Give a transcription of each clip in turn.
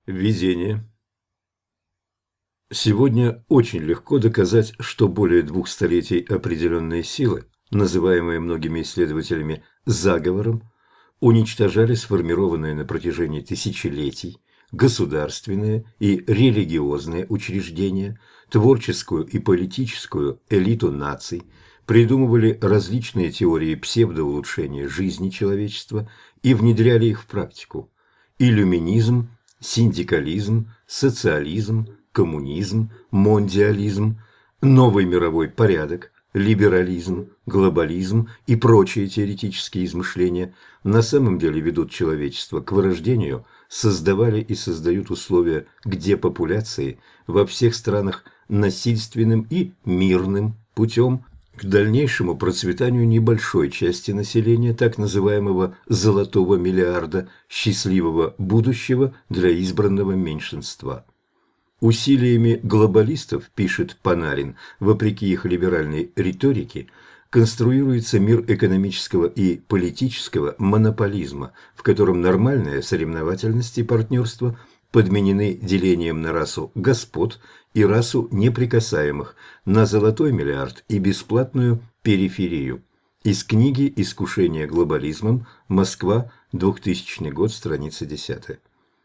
Введение. Сегодня очень легко доказать, что более 2 столетий определенные силы, называемые многими исследователями заговором, уничтожали сформированные на протяжении тысячелетий государственные и религиозные учреждения, творческую и политическую элиту наций, придумывали различные теории псевдоулучшения жизни человечества и внедряли их в практику. Иллюминизм, синдикализм, социализм, коммунизм, мондиализм, новый мировой порядок, либерализм, глобализм и прочие теоретические измышления на самом деле ведут человечество к вырождению, создавали и создают условия к депопуляции во всех странах насильственным и мирным путем, к дальнейшему процветанию небольшой части населения, так называемого «золотого миллиарда», счастливого будущего для избранного меньшинства. Усилиями глобалистов, пишет Панарин, вопреки их либеральной риторике, конструируется мир экономического и политического монополизма, в котором нормальная соревновательность и партнерство подменены делением на расу господ и расу неприкасаемых, на золотой миллиард и бесплатную периферию. Из книги «Искушение глобализмом. Москва. 2000 год. Страница 10».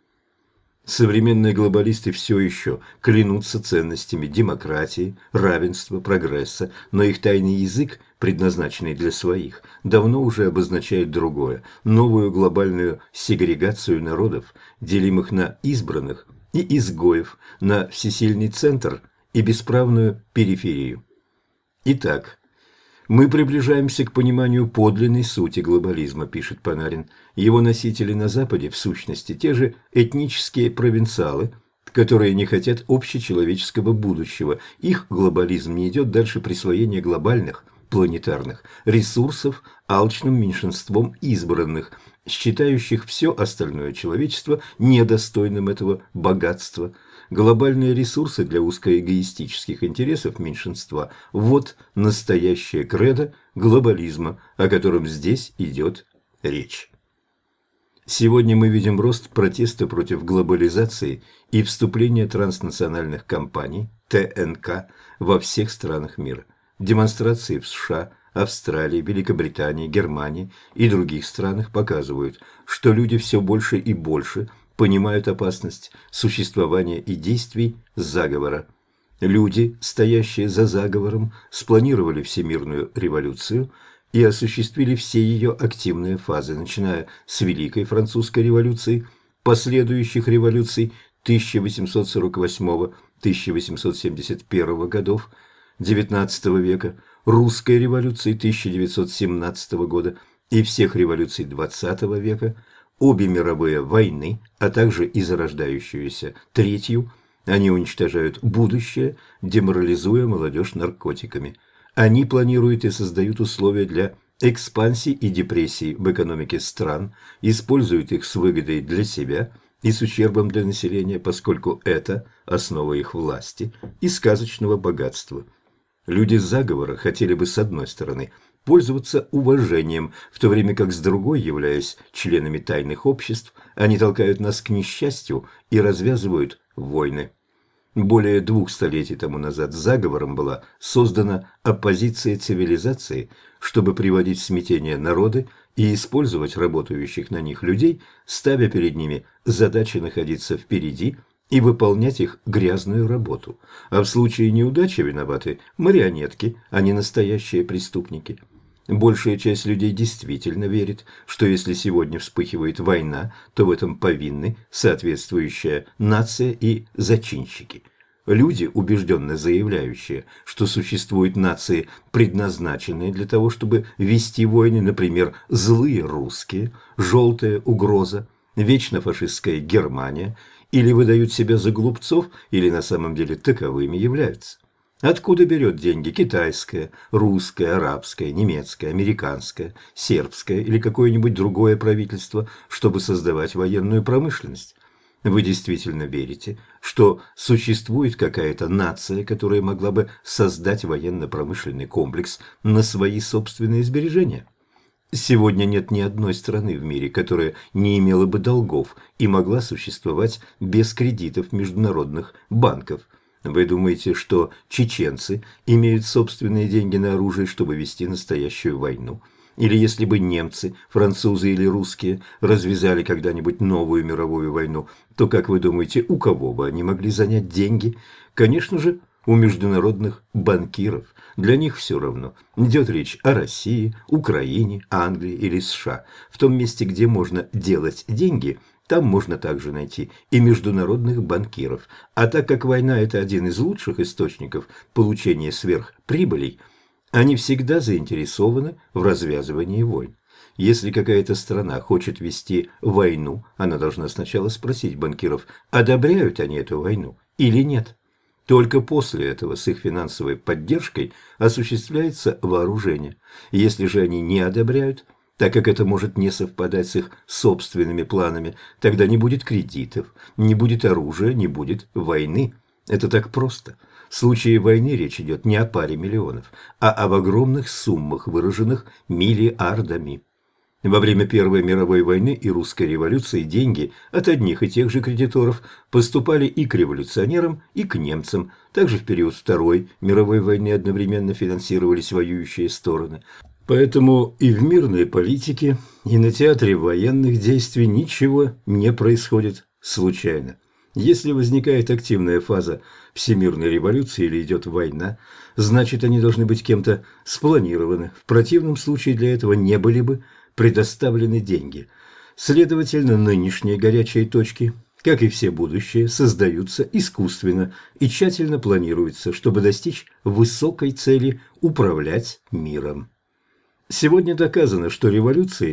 Современные глобалисты все еще клянутся ценностями демократии, равенства, прогресса, но их тайный язык, предназначенный для своих, давно уже обозначает другое – новую глобальную сегрегацию народов, делимых на избранных и изгоев, на всесильный центр и бесправную периферию. Итак, мы приближаемся к пониманию подлинной сути глобализма, пишет Панарин. Его носители на Западе, в сущности, те же этнические провинциалы, которые не хотят общечеловеческого будущего. Их глобализм не идет дальше присвоения глобальных, планетарных ресурсов алчным меньшинством избранных, считающих все остальное человечество недостойным этого богатства. Глобальные ресурсы для узкоэгоистических интересов меньшинства – вот настоящее кредо глобализма, о котором здесь идет речь. Сегодня мы видим рост протеста против глобализации и вступления транснациональных компаний, ТНК, во всех странах мира. Демонстрации в США, Австралии, Великобритании, Германии и других странах показывают, что люди все больше и больше понимают опасность существования и действий заговора. Люди, стоящие за заговором, спланировали всемирную революцию и осуществили все ее активные фазы, начиная с Великой Французской революции, последующих революций 1848-1871 годов XIX века, Русской революции 1917 года и всех революций XX века, обе мировые войны, а также и зарождающуюся третью. Они уничтожают будущее, деморализуя молодежь наркотиками. Они планируют и создают условия для экспансии и депрессии в экономике стран, используют их с выгодой для себя и с ущербом для населения, поскольку это основа их власти и сказочного богатства. Люди заговора хотели бы, с одной стороны, пользоваться уважением, в то время как с другой, являясь членами тайных обществ, они толкают нас к несчастью и развязывают войны. Более 2 столетий тому назад заговором была создана оппозиция цивилизации, чтобы приводить в смятение народы и использовать работающих на них людей, ставя перед ними задачи находиться впереди и выполнять их грязную работу. А в случае неудачи виноваты марионетки, а не настоящие преступники. Большая часть людей действительно верит, что если сегодня вспыхивает война, то в этом повинны соответствующая нация и зачинщики. Люди, убежденно заявляющие, что существуют нации, предназначенные для того, чтобы вести войны, например, злые русские, желтая угроза, вечно фашистская Германия, или выдают себя за глупцов, или на самом деле таковыми являются. Откуда берет деньги китайское, русское, арабское, немецкое, американское, сербское или какое-нибудь другое правительство, чтобы создавать военную промышленность? Вы действительно верите, что существует какая-то нация, которая могла бы создать военно-промышленный комплекс на свои собственные сбережения? Сегодня нет ни одной страны в мире, которая не имела бы долгов и могла существовать без кредитов международных банков. Вы думаете, что чеченцы имеют собственные деньги на оружие, чтобы вести настоящую войну? Или если бы немцы, французы или русские развязали когда-нибудь новую мировую войну, то, как вы думаете, у кого бы они могли занять деньги? Конечно же, у международных банкиров. Для них все равно. Идет речь о России, Украине, Англии или США. В том месте, где можно делать деньги, там можно также найти и международных банкиров. А так как война – это один из лучших источников получения сверхприбылей, они всегда заинтересованы в развязывании войн. Если какая-то страна хочет вести войну, она должна сначала спросить банкиров, одобряют они эту войну или нет. Только после этого с их финансовой поддержкой осуществляется вооружение. Если же они не одобряют, так как это может не совпадать с их собственными планами, тогда не будет кредитов, не будет оружия, не будет войны. Это так просто. В случае войны речь идет не о паре миллионов, а об огромных суммах, выраженных миллиардами. Во время Первой мировой войны и Русской революции деньги от одних и тех же кредиторов поступали и к революционерам, и к немцам. Также в период Второй мировой войны одновременно финансировались воюющие стороны. Поэтому и в мирной политике, и на театре военных действий ничего не происходит случайно. Если возникает активная фаза всемирной революции или идет война, значит, они должны быть кем-то спланированы. В противном случае для этого не были бы предоставлены деньги. Следовательно, нынешние горячие точки, как и все будущие, создаются искусственно и тщательно планируются, чтобы достичь высокой цели управлять миром. Сегодня доказано, что революции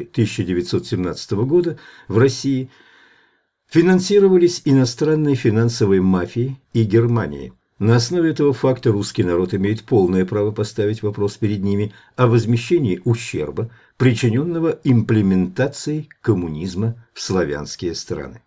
1917 года в России финансировались иностранной финансовой мафией и Германией. На основе этого факта русский народ имеет полное право поставить вопрос перед ними о возмещении ущерба, причиненного имплементацией коммунизма в славянские страны.